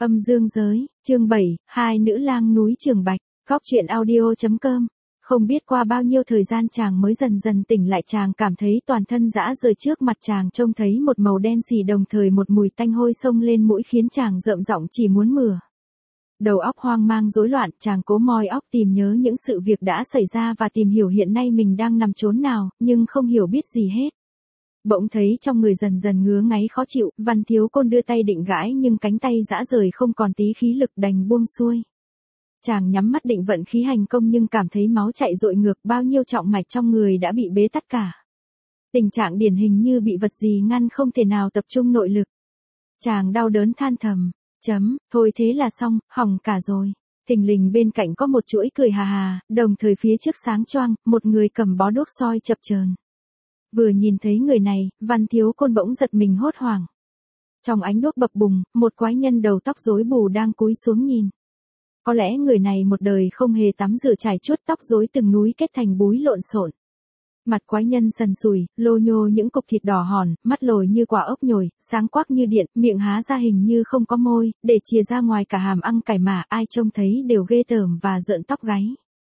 Âm dương giới, chương 7, hai nữ lang núi Trường Bạch, góc truyện audio.com. Không biết qua bao nhiêu thời gian chàng mới dần dần tỉnh lại, chàng cảm thấy toàn thân rã rời, trước mặt chàng trông thấy một màu đen xì, đồng thời một mùi tanh hôi xông lên mũi khiến chàng rợm giọng chỉ muốn mửa. Đầu óc hoang mang rối loạn, chàng cố moi óc tìm nhớ những sự việc đã xảy ra và tìm hiểu hiện nay mình đang nằm chốn nào, nhưng không hiểu biết gì hết. Bỗng thấy trong người dần dần ngứa ngáy khó chịu, Văn Thiếu Côn đưa tay định gãi nhưng cánh tay rã rời không còn tí khí lực, đành buông xuôi. Chàng nhắm mắt định vận khí hành công nhưng cảm thấy máu chạy dội ngược, bao nhiêu trọng mạch trong người đã bị bế tắc cả. Tình trạng điển hình như bị vật gì ngăn, không thể nào tập trung nội lực. Chàng đau đớn than thầm, thôi thế là xong, hỏng cả rồi. Thình lình bên cạnh có một chuỗi cười hà hà, đồng thời phía trước sáng choang, một người cầm bó đuốc soi chập chờn. Vừa nhìn thấy người này, Văn Thiếu Côn bỗng giật mình hốt hoảng. Trong ánh đuốc bập bùng, một quái nhân đầu tóc rối bù đang cúi xuống nhìn. Có lẽ người này một đời không hề tắm rửa trải chuốt, tóc rối từng núi kết thành búi lộn xộn. Mặt quái nhân sần sùi, lô nhô những cục thịt đỏ hòn, mắt lồi như quả ốc nhồi, sáng quắc như điện, miệng há ra hình như không có môi, để chìa ra ngoài cả hàm ăn cải mà, ai trông thấy đều ghê tởm và rợn tóc gáy.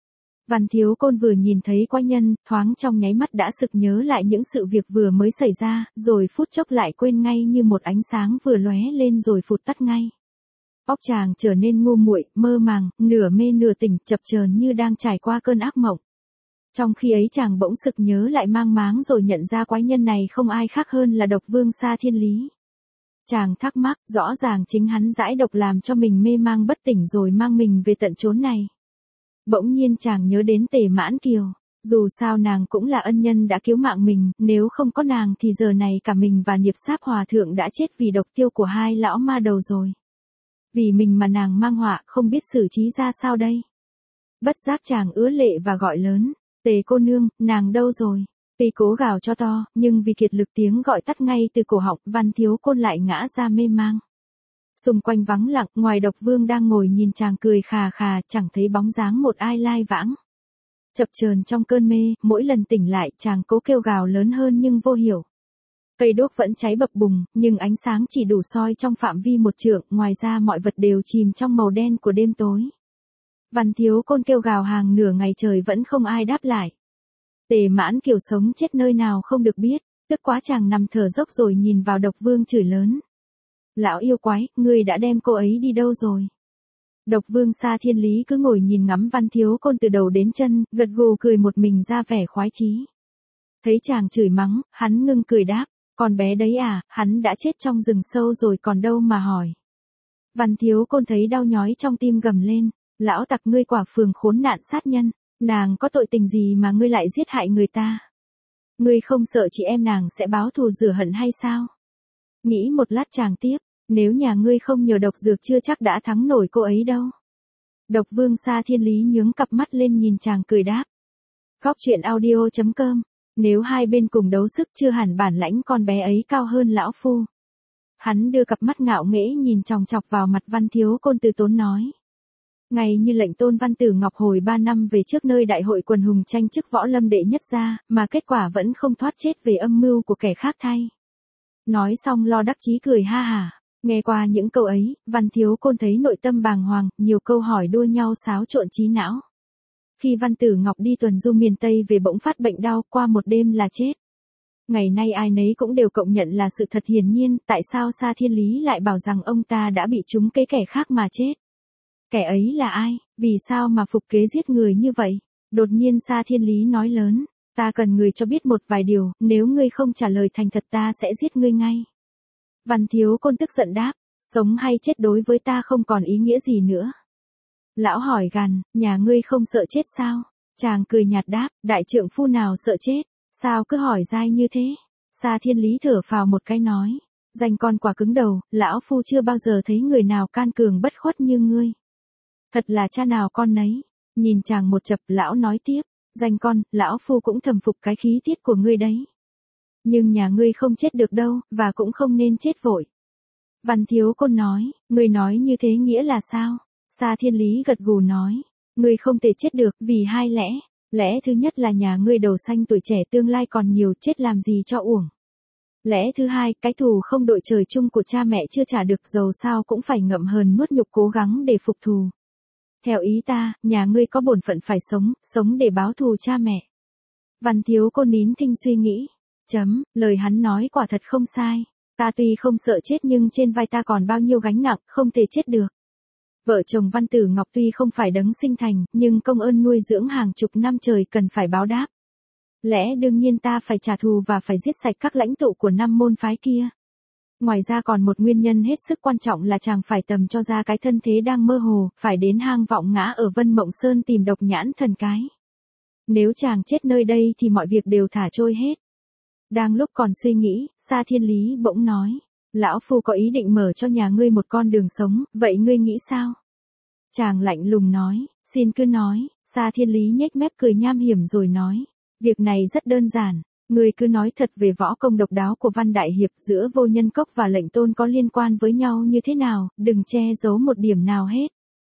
Văn Thiếu Côn vừa nhìn thấy quái nhân, thoáng trong nháy mắt đã sực nhớ lại những sự việc vừa mới xảy ra, rồi phút chốc lại quên ngay như một ánh sáng vừa lóe lên rồi phụt tắt ngay. Óc chàng trở nên ngu muội, mơ màng, nửa mê nửa tỉnh, chập chờn như đang trải qua cơn ác mộng. Trong khi ấy chàng bỗng sực nhớ lại mang máng rồi nhận ra quái nhân này không ai khác hơn là Độc Vương Sa Thiên Lý. Chàng thắc mắc, rõ ràng chính hắn giải độc làm cho mình mê mang bất tỉnh rồi mang mình về tận chốn này. Bỗng nhiên chàng nhớ đến Tề Mãn Kiều, dù sao nàng cũng là ân nhân đã cứu mạng mình, nếu không có nàng thì giờ này cả mình và Niệp Sáp Hòa Thượng đã chết vì độc tiêu của hai lão ma đầu rồi. Vì mình mà nàng mang họa, không biết xử trí ra sao đây. Bất giác chàng ứa lệ và gọi lớn, Tề cô nương, nàng đâu rồi? Tuy cố gào cho to, nhưng vì kiệt lực tiếng gọi tắt ngay từ cổ họng, Văn Thiếu Côn lại ngã ra mê mang. Xung quanh vắng lặng, ngoài Độc Vương đang ngồi nhìn chàng cười khà khà, chẳng thấy bóng dáng một ai lai vãng. Chập chờn trong cơn mê, mỗi lần tỉnh lại chàng cố kêu gào lớn hơn nhưng vô hiệu. Cây đuốc vẫn cháy bập bùng, nhưng ánh sáng chỉ đủ soi trong phạm vi một trượng, ngoài ra mọi vật đều chìm trong màu đen của đêm tối. Văn Thiếu Côn kêu gào hàng nửa ngày trời vẫn không ai đáp lại. Tề Mãn Kiều sống chết nơi nào không được biết, tức quá chàng nằm thở dốc rồi nhìn vào Độc Vương chửi lớn. Lão yêu quái, ngươi đã đem cô ấy đi đâu rồi? Độc Vương Sa Thiên Lý cứ ngồi nhìn ngắm Văn Thiếu Côn từ đầu đến chân, gật gù cười một mình ra vẻ khoái chí. Thấy chàng chửi mắng, hắn ngưng cười đáp, con bé đấy à, hắn đã chết trong rừng sâu rồi còn đâu mà hỏi. Văn Thiếu Côn thấy đau nhói trong tim gầm lên, lão tặc ngươi quả phường khốn nạn sát nhân, nàng có tội tình gì mà ngươi lại giết hại người ta? Ngươi không sợ chị em nàng sẽ báo thù rửa hận hay sao? Nghĩ một lát chàng tiếp, nếu nhà ngươi không nhờ độc dược chưa chắc đã thắng nổi cô ấy đâu. Độc Vương Sa Thiên Lý nhướng cặp mắt lên nhìn chàng cười đáp. Góc truyện audio.com, nếu hai bên cùng đấu sức chưa hẳn bản lãnh con bé ấy cao hơn lão phu. Hắn đưa cặp mắt ngạo nghễ nhìn chòng chọc vào mặt Văn Thiếu Côn từ tốn nói. Ngay như lệnh Tôn Văn Tử Ngọc hồi 3 năm về trước nơi đại hội quần hùng tranh chức võ lâm đệ nhất ra, mà kết quả vẫn không thoát chết về âm mưu của kẻ khác thay. Nói xong lo đắc chí cười ha hả. Nghe qua những câu ấy, Văn Thiếu Côn thấy nội tâm bàng hoàng, nhiều câu hỏi đua nhau xáo trộn trí não. Khi Văn Tử Ngọc đi tuần du miền Tây về bỗng phát bệnh đau, qua một đêm là chết. Ngày nay ai nấy cũng đều cộng nhận là sự thật hiển nhiên, tại sao Sa Thiên Lý lại bảo rằng ông ta đã bị trúng kế kẻ khác mà chết? Kẻ ấy là ai, vì sao mà phục kế giết người như vậy? Đột nhiên Sa Thiên Lý nói lớn, ta cần người cho biết một vài điều, nếu ngươi không trả lời thành thật ta sẽ giết ngươi ngay. Văn Thiếu Côn tức giận đáp, sống hay chết đối với ta không còn ý nghĩa gì nữa. Lão hỏi gằn, nhà ngươi không sợ chết sao? Chàng cười nhạt đáp, đại trượng phu nào sợ chết, sao cứ hỏi dai như thế? Sa Thiên Lý thở phào một cái nói, danh con quả cứng đầu, lão phu chưa bao giờ thấy người nào can cường bất khuất như ngươi. Thật là cha nào con nấy. Nhìn chàng một chập, lão nói tiếp, danh con, lão phu cũng thầm phục cái khí tiết của ngươi đấy. Nhưng nhà ngươi không chết được đâu, và cũng không nên chết vội. Văn Thiếu Côn nói, ngươi nói như thế nghĩa là sao? Sa Thiên Lý gật gù nói, ngươi không thể chết được, vì hai lẽ. Lẽ thứ nhất là nhà ngươi đầu xanh tuổi trẻ tương lai còn nhiều, chết làm gì cho uổng. Lẽ thứ hai, cái thù không đội trời chung của cha mẹ chưa trả được dầu sao cũng phải ngậm hờn nuốt nhục cố gắng để phục thù. Theo ý ta, nhà ngươi có bổn phận phải sống để báo thù cha mẹ. Văn Thiếu Côn nín thinh suy nghĩ. Lời hắn nói quả thật không sai. Ta tuy không sợ chết nhưng trên vai ta còn bao nhiêu gánh nặng, không thể chết được. Vợ chồng Văn Tử Ngọc tuy không phải đấng sinh thành, nhưng công ơn nuôi dưỡng hàng chục năm trời cần phải báo đáp. Lẽ đương nhiên ta phải trả thù và phải giết sạch các lãnh tụ của 5 môn phái kia. Ngoài ra còn một nguyên nhân hết sức quan trọng là chàng phải tầm cho ra cái thân thế đang mơ hồ, phải đến hang Vọng Ngã ở Vân Mộng Sơn tìm Độc Nhãn Thần cái. Nếu chàng chết nơi đây thì mọi việc đều thả trôi hết. Đang lúc còn suy nghĩ, Sa Thiên Lý bỗng nói, lão phu có ý định mở cho nhà ngươi một con đường sống, vậy ngươi nghĩ sao? Chàng lạnh lùng nói, xin cứ nói. Sa Thiên Lý nhếch mép cười nham hiểm rồi nói, việc này rất đơn giản, ngươi cứ nói thật về võ công độc đáo của Văn Đại Hiệp, giữa Vô Nhân Cốc và Lệnh Tôn có liên quan với nhau như thế nào, đừng che giấu một điểm nào hết.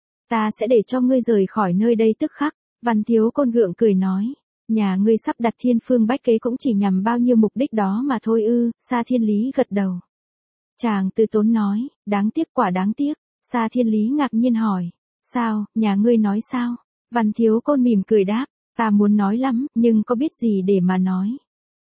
Ta sẽ để cho ngươi rời khỏi nơi đây tức khắc. Văn Thiếu Côn gượng cười nói, nhà ngươi sắp đặt Thiên Phương Bách Kế cũng chỉ nhằm bao nhiêu mục đích đó mà thôi ư. Sa Thiên Lý gật đầu. Chàng từ tốn nói, đáng tiếc, quả đáng tiếc. Sa Thiên Lý ngạc nhiên hỏi, sao, nhà ngươi nói sao? Văn Thiếu Côn mỉm cười đáp, ta muốn nói lắm, nhưng có biết gì để mà nói.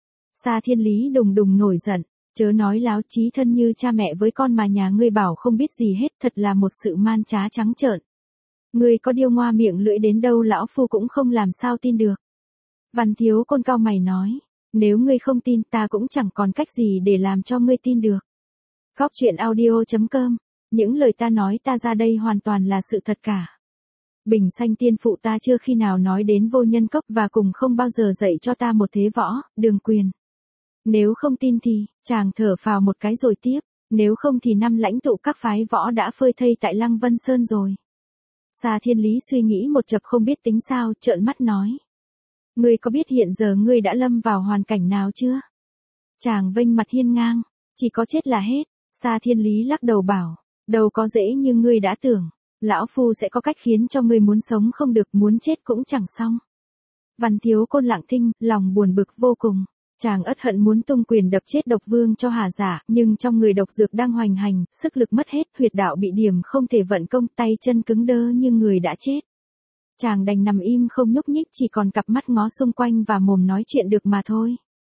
Sa Thiên Lý đùng đùng nổi giận, chớ nói láo, chí thân như cha mẹ với con mà nhà ngươi bảo không biết gì hết, thật là một sự man trá trắng trợn. Ngươi có điêu ngoa miệng lưỡi đến đâu lão phu cũng không làm sao tin được. Văn Thiếu Côn cau mày nói, nếu ngươi không tin ta cũng chẳng còn cách gì để làm cho ngươi tin được. Góc truyện audio.com, những lời ta nói ta ra đây hoàn toàn là sự thật cả. Bình Sanh tiên phụ ta chưa khi nào nói đến Vô Nhân Cốc và cùng không bao giờ dạy cho ta một thế võ, đường quyền. Nếu không tin thì, chàng thở phào một cái rồi tiếp, nếu không thì 5 lãnh tụ các phái võ đã phơi thây tại Lăng Vân Sơn rồi. Sa Thiên Lý suy nghĩ một chập không biết tính sao, trợn mắt nói. Ngươi có biết hiện giờ ngươi đã lâm vào hoàn cảnh nào chưa? Chàng vênh mặt hiên ngang, chỉ có chết là hết. Sa Thiên Lý lắc đầu bảo, đâu có dễ như ngươi đã tưởng. Lão phu sẽ có cách khiến cho ngươi muốn sống không được, muốn chết cũng chẳng xong. Văn Thiếu Côn lặng thinh, lòng buồn bực vô cùng. Chàng ất hận muốn tung quyền đập chết Độc Vương cho Hà Giả, nhưng trong người độc dược đang hoành hành, sức lực mất hết, huyệt đạo bị điểm không thể vận công, tay chân cứng đơ như người đã chết. Chàng đành nằm im không nhúc nhích, chỉ còn cặp mắt ngó xung quanh và mồm nói chuyện được mà thôi.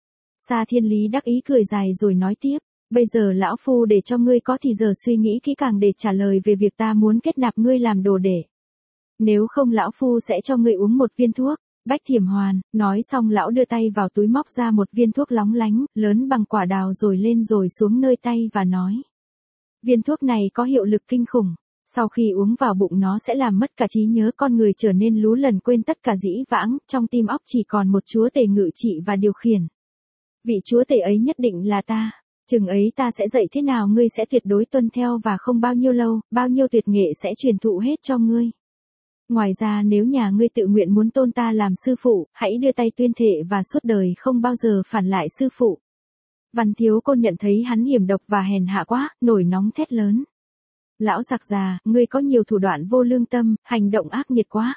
Sa Thiên Lý đắc ý cười dài rồi nói tiếp, bây giờ lão phu để cho ngươi có thì giờ suy nghĩ kỹ càng để trả lời về việc ta muốn kết nạp ngươi làm đồ đệ. Nếu không lão phu sẽ cho ngươi uống một viên thuốc. Bách Thiểm Hoàn, nói xong lão đưa tay vào túi móc ra một viên thuốc lóng lánh, lớn bằng quả đào rồi lên rồi xuống nơi tay và nói. Viên thuốc này có hiệu lực kinh khủng, sau khi uống vào bụng nó sẽ làm mất cả trí nhớ, con người trở nên lú lẫn quên tất cả dĩ vãng, trong tim óc chỉ còn một chúa tể ngự trị và điều khiển. Vị chúa tể ấy nhất định là ta, chừng ấy ta sẽ dạy thế nào ngươi sẽ tuyệt đối tuân theo và không bao nhiêu lâu, bao nhiêu tuyệt nghệ sẽ truyền thụ hết cho ngươi. Ngoài ra nếu nhà ngươi tự nguyện muốn tôn ta làm sư phụ, hãy đưa tay tuyên thệ và suốt đời không bao giờ phản lại sư phụ. Văn Thiếu Côn nhận thấy hắn hiểm độc và hèn hạ quá, nổi nóng thét lớn. Lão giặc già, ngươi có nhiều thủ đoạn vô lương tâm, hành động ác nghiệt quá.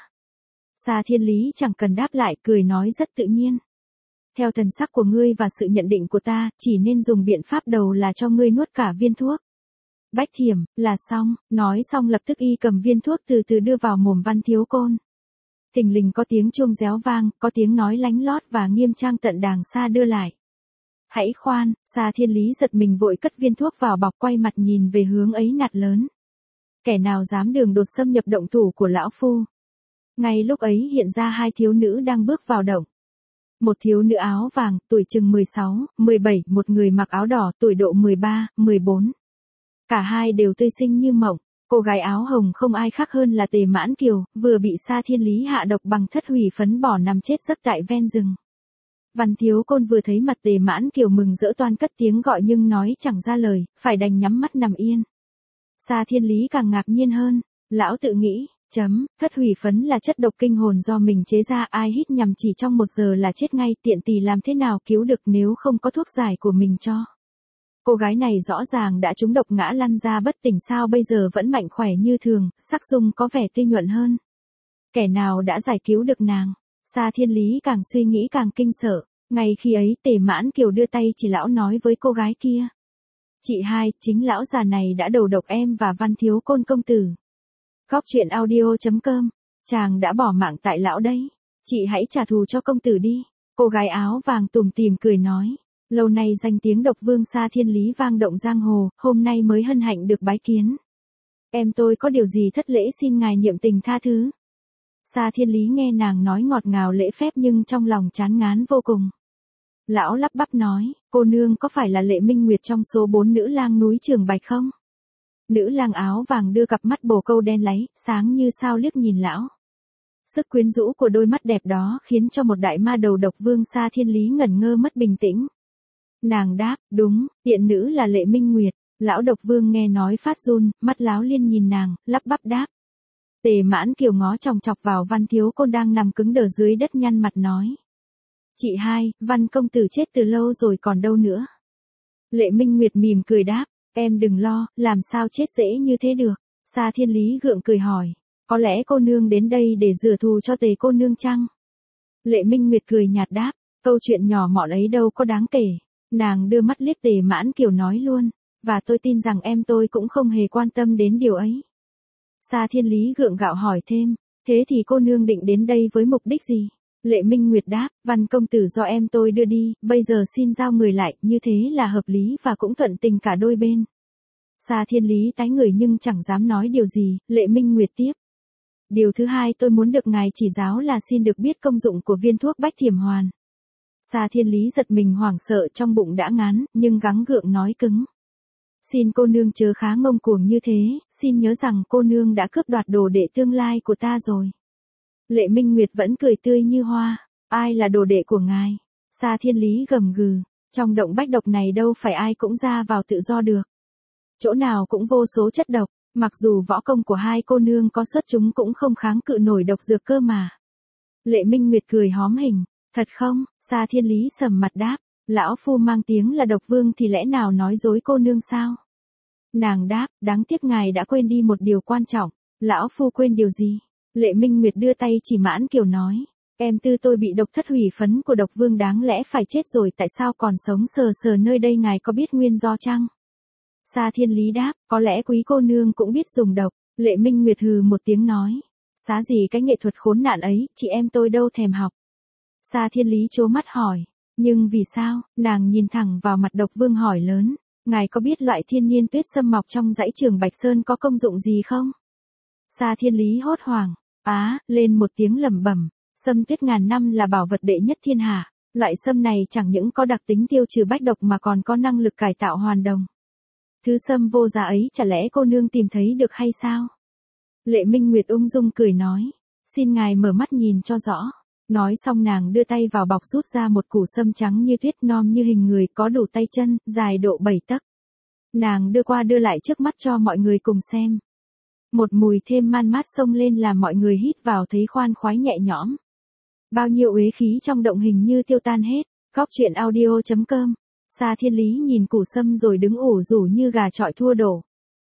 Sa Thiên Lý chẳng cần đáp lại, cười nói rất tự nhiên. Theo thần sắc của ngươi và sự nhận định của ta, chỉ nên dùng biện pháp đầu là cho ngươi nuốt cả viên thuốc. Bách Thiểm, là xong, nói xong lập tức y cầm viên thuốc từ từ đưa vào mồm Văn Thiếu Côn. Thình lình có tiếng chuông réo vang, có tiếng nói lánh lót và nghiêm trang tận đàng xa đưa lại. Hãy khoan, Sa Thiên Lý giật mình vội cất viên thuốc vào bọc, quay mặt nhìn về hướng ấy nạt lớn. Kẻ nào dám đường đột xâm nhập động thủ của lão phu. Ngay lúc ấy hiện ra 2 thiếu nữ đang bước vào động. Một thiếu nữ áo vàng, tuổi chừng 16, 17, một người mặc áo đỏ, tuổi độ 13, 14. Cả hai đều tươi xinh như mộng. Cô gái áo hồng không ai khác hơn là Tề Mãn Kiều, vừa bị Sa Thiên Lý hạ độc bằng thất hủy phấn bỏ nằm chết giấc tại ven rừng. Văn Thiếu Côn vừa thấy mặt Tề Mãn Kiều mừng rỡ toan cất tiếng gọi nhưng nói chẳng ra lời, phải đành nhắm mắt nằm yên. Sa Thiên Lý càng ngạc nhiên hơn, lão tự nghĩ, thất hủy phấn là chất độc kinh hồn do mình chế ra, ai hít nhầm chỉ trong 1 giờ là chết ngay, tiện tỳ làm thế nào cứu được nếu không có thuốc giải của mình cho. Cô gái này rõ ràng đã trúng độc ngã lăn ra bất tỉnh, sao bây giờ vẫn mạnh khỏe như thường, sắc dung có vẻ tươi nhuận hơn. Kẻ nào đã giải cứu được nàng? Sa Thiên Lý càng suy nghĩ càng kinh sợ, Ngay khi ấy Tề Mãn Kiều đưa tay chỉ lão nói với cô gái kia. Chị hai, chính lão già này đã đầu độc em và Văn Thiếu Côn công tử. Góc truyện audio.com, chàng đã bỏ mạng tại lão đấy. Chị hãy trả thù cho công tử đi. Cô gái áo vàng tủm tỉm cười nói. Lâu nay danh tiếng độc vương Sa Thiên Lý vang động giang hồ, hôm nay mới hân hạnh được bái kiến. Em tôi có điều gì thất lễ xin ngài niệm tình tha thứ. Sa Thiên Lý nghe nàng nói ngọt ngào lễ phép nhưng trong lòng chán ngán vô cùng. Lão lắp bắp nói, cô nương có phải là Lệ Minh Nguyệt trong số 4 nữ lang núi Trường Bạch không? Nữ lang áo vàng đưa cặp mắt bồ câu đen láy, sáng như sao liếc nhìn lão. Sức quyến rũ của đôi mắt đẹp đó khiến cho một đại ma đầu độc vương Sa Thiên Lý ngẩn ngơ mất bình tĩnh. Nàng đáp, đúng, tiện nữ là Lệ Minh Nguyệt. Lão độc vương nghe nói phát run, mắt láo liên nhìn nàng, lắp bắp đáp. Tề Mãn Kiều ngó chòng chọc vào Văn Thiếu Côn đang nằm cứng đờ dưới đất nhăn mặt nói. Chị hai, Văn công tử chết từ lâu rồi còn đâu nữa. Lệ Minh Nguyệt mỉm cười đáp, em đừng lo, làm sao chết dễ như thế được. Sa Thiên Lý gượng cười hỏi, có lẽ cô nương đến đây để rửa thù cho Tề cô nương chăng? Lệ Minh Nguyệt cười nhạt đáp, câu chuyện nhỏ mọn ấy đâu có đáng kể. Nàng đưa mắt liếc Tề Mãn Kiều nói luôn, và tôi tin rằng em tôi cũng không hề quan tâm đến điều ấy. Sa Thiên Lý gượng gạo hỏi thêm, thế thì cô nương định đến đây với mục đích gì? Lệ Minh Nguyệt đáp, Văn công tử do em tôi đưa đi, bây giờ xin giao người lại, như thế là hợp lý và cũng thuận tình cả đôi bên. Sa Thiên Lý tái người nhưng chẳng dám nói điều gì, Lệ Minh Nguyệt tiếp. Điều thứ hai tôi muốn được ngài chỉ giáo là xin được biết công dụng của viên thuốc Bách Thiểm Hoàn. Sa Thiên Lý giật mình hoảng sợ trong bụng đã ngán, nhưng gắng gượng nói cứng. Xin cô nương chớ khá ngông cuồng như thế, xin nhớ rằng cô nương đã cướp đoạt đồ đệ tương lai của ta rồi. Lệ Minh Nguyệt vẫn cười tươi như hoa, ai là đồ đệ của ngài? Sa Thiên Lý gầm gừ, trong động bách độc này đâu phải ai cũng ra vào tự do được. Chỗ nào cũng vô số chất độc, mặc dù võ công của hai cô nương có xuất chúng cũng không kháng cự nổi độc dược cơ mà. Lệ Minh Nguyệt cười hóm hình, thật không? Sa Thiên Lý sầm mặt đáp. Lão phu mang tiếng là độc vương thì lẽ nào nói dối cô nương sao? Nàng đáp, đáng tiếc ngài đã quên đi một điều quan trọng. Lão phu quên điều gì? Lệ Minh Nguyệt đưa tay chỉ Mãn Kiều nói. Em tư tôi bị độc thất hủy phấn của độc vương đáng lẽ phải chết rồi tại sao còn sống sờ sờ nơi đây ngài có biết nguyên do chăng? Sa Thiên Lý đáp, có lẽ quý cô nương cũng biết dùng độc. Lệ Minh Nguyệt hừ một tiếng nói. Xá gì cái nghệ thuật khốn nạn ấy, chị em tôi đâu thèm học. Sa Thiên Lý trố mắt hỏi. Nhưng vì sao? Nàng nhìn thẳng vào mặt độc vương hỏi lớn. Ngài có biết loại thiên nhiên tuyết sâm mọc trong dãy Trường Bạch Sơn có công dụng gì không? Sa Thiên Lý hốt hoảng. Lên một tiếng lẩm bẩm. Sâm tuyết ngàn năm là bảo vật đệ nhất thiên hạ. Loại sâm này chẳng những có đặc tính tiêu trừ bách độc mà còn có năng lực cải tạo hoàn đồng. Thứ sâm vô giá ấy chả lẽ cô nương tìm thấy được hay sao? Lệ Minh Nguyệt ung dung cười nói. Xin ngài mở mắt nhìn cho rõ. Nói xong nàng đưa tay vào bọc rút ra một củ sâm trắng như tuyết non như hình người có đủ tay chân, dài độ 7 tấc. Nàng đưa qua đưa lại trước mắt cho mọi người cùng xem. Một mùi thêm man mát xông lên làm mọi người hít vào thấy khoan khoái nhẹ nhõm. Bao nhiêu uế khí trong động hình như tiêu tan hết. Góc truyện audio.com. Sa Thiên Lý nhìn củ sâm rồi đứng ủ rủ như gà chọi thua đổ.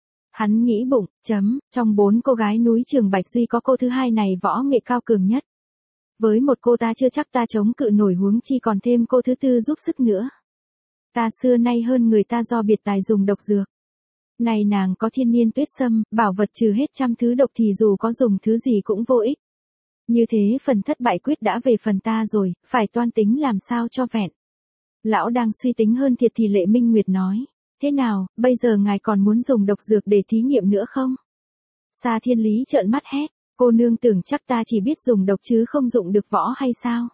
Hắn nghĩ bụng, trong 4 cô gái núi Trường Bạch duy có cô thứ hai này võ nghệ cao cường nhất. Với một cô ta chưa chắc ta chống cự nổi huống chi còn thêm cô thứ tư giúp sức nữa. Ta xưa nay hơn người ta do biệt tài dùng độc dược. Này nàng có thiên niên tuyết sâm, bảo vật trừ hết trăm thứ độc thì dù có dùng thứ gì cũng vô ích. Như thế phần thất bại quyết đã về phần ta rồi, phải toan tính làm sao cho vẹn. Lão đang suy tính hơn thiệt thì Lệ Minh Nguyệt nói. Thế nào, bây giờ ngài còn muốn dùng độc dược để thí nghiệm nữa không? Sa Thiên Lý trợn mắt hét. Cô nương tưởng chắc ta chỉ biết dùng độc chứ không dụng được võ hay sao?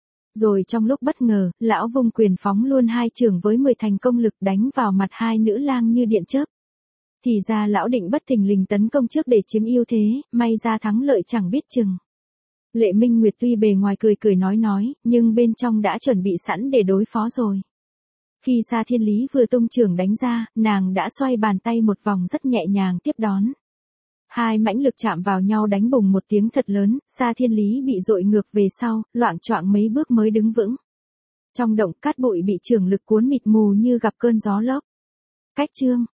Rồi trong lúc bất ngờ, lão vung quyền phóng luôn 2 chưởng với 10 thành công lực đánh vào mặt hai nữ lang như điện chớp. Thì ra lão định bất thình lình tấn công trước để chiếm ưu thế, may ra thắng lợi chẳng biết chừng. Lệ Minh Nguyệt tuy bề ngoài cười cười nói, nhưng bên trong đã chuẩn bị sẵn để đối phó rồi. Khi Sa Thiên Lý vừa tung chưởng đánh ra, nàng đã xoay bàn tay một vòng rất nhẹ nhàng tiếp đón. Hai mãnh lực chạm vào nhau đánh bùng một tiếng thật lớn, Sa Thiên Lý bị dội ngược về sau, loạng choạng mấy bước mới đứng vững. Trong động cát bụi bị chưởng lực cuốn mịt mù như gặp cơn gió lốc. Cách chương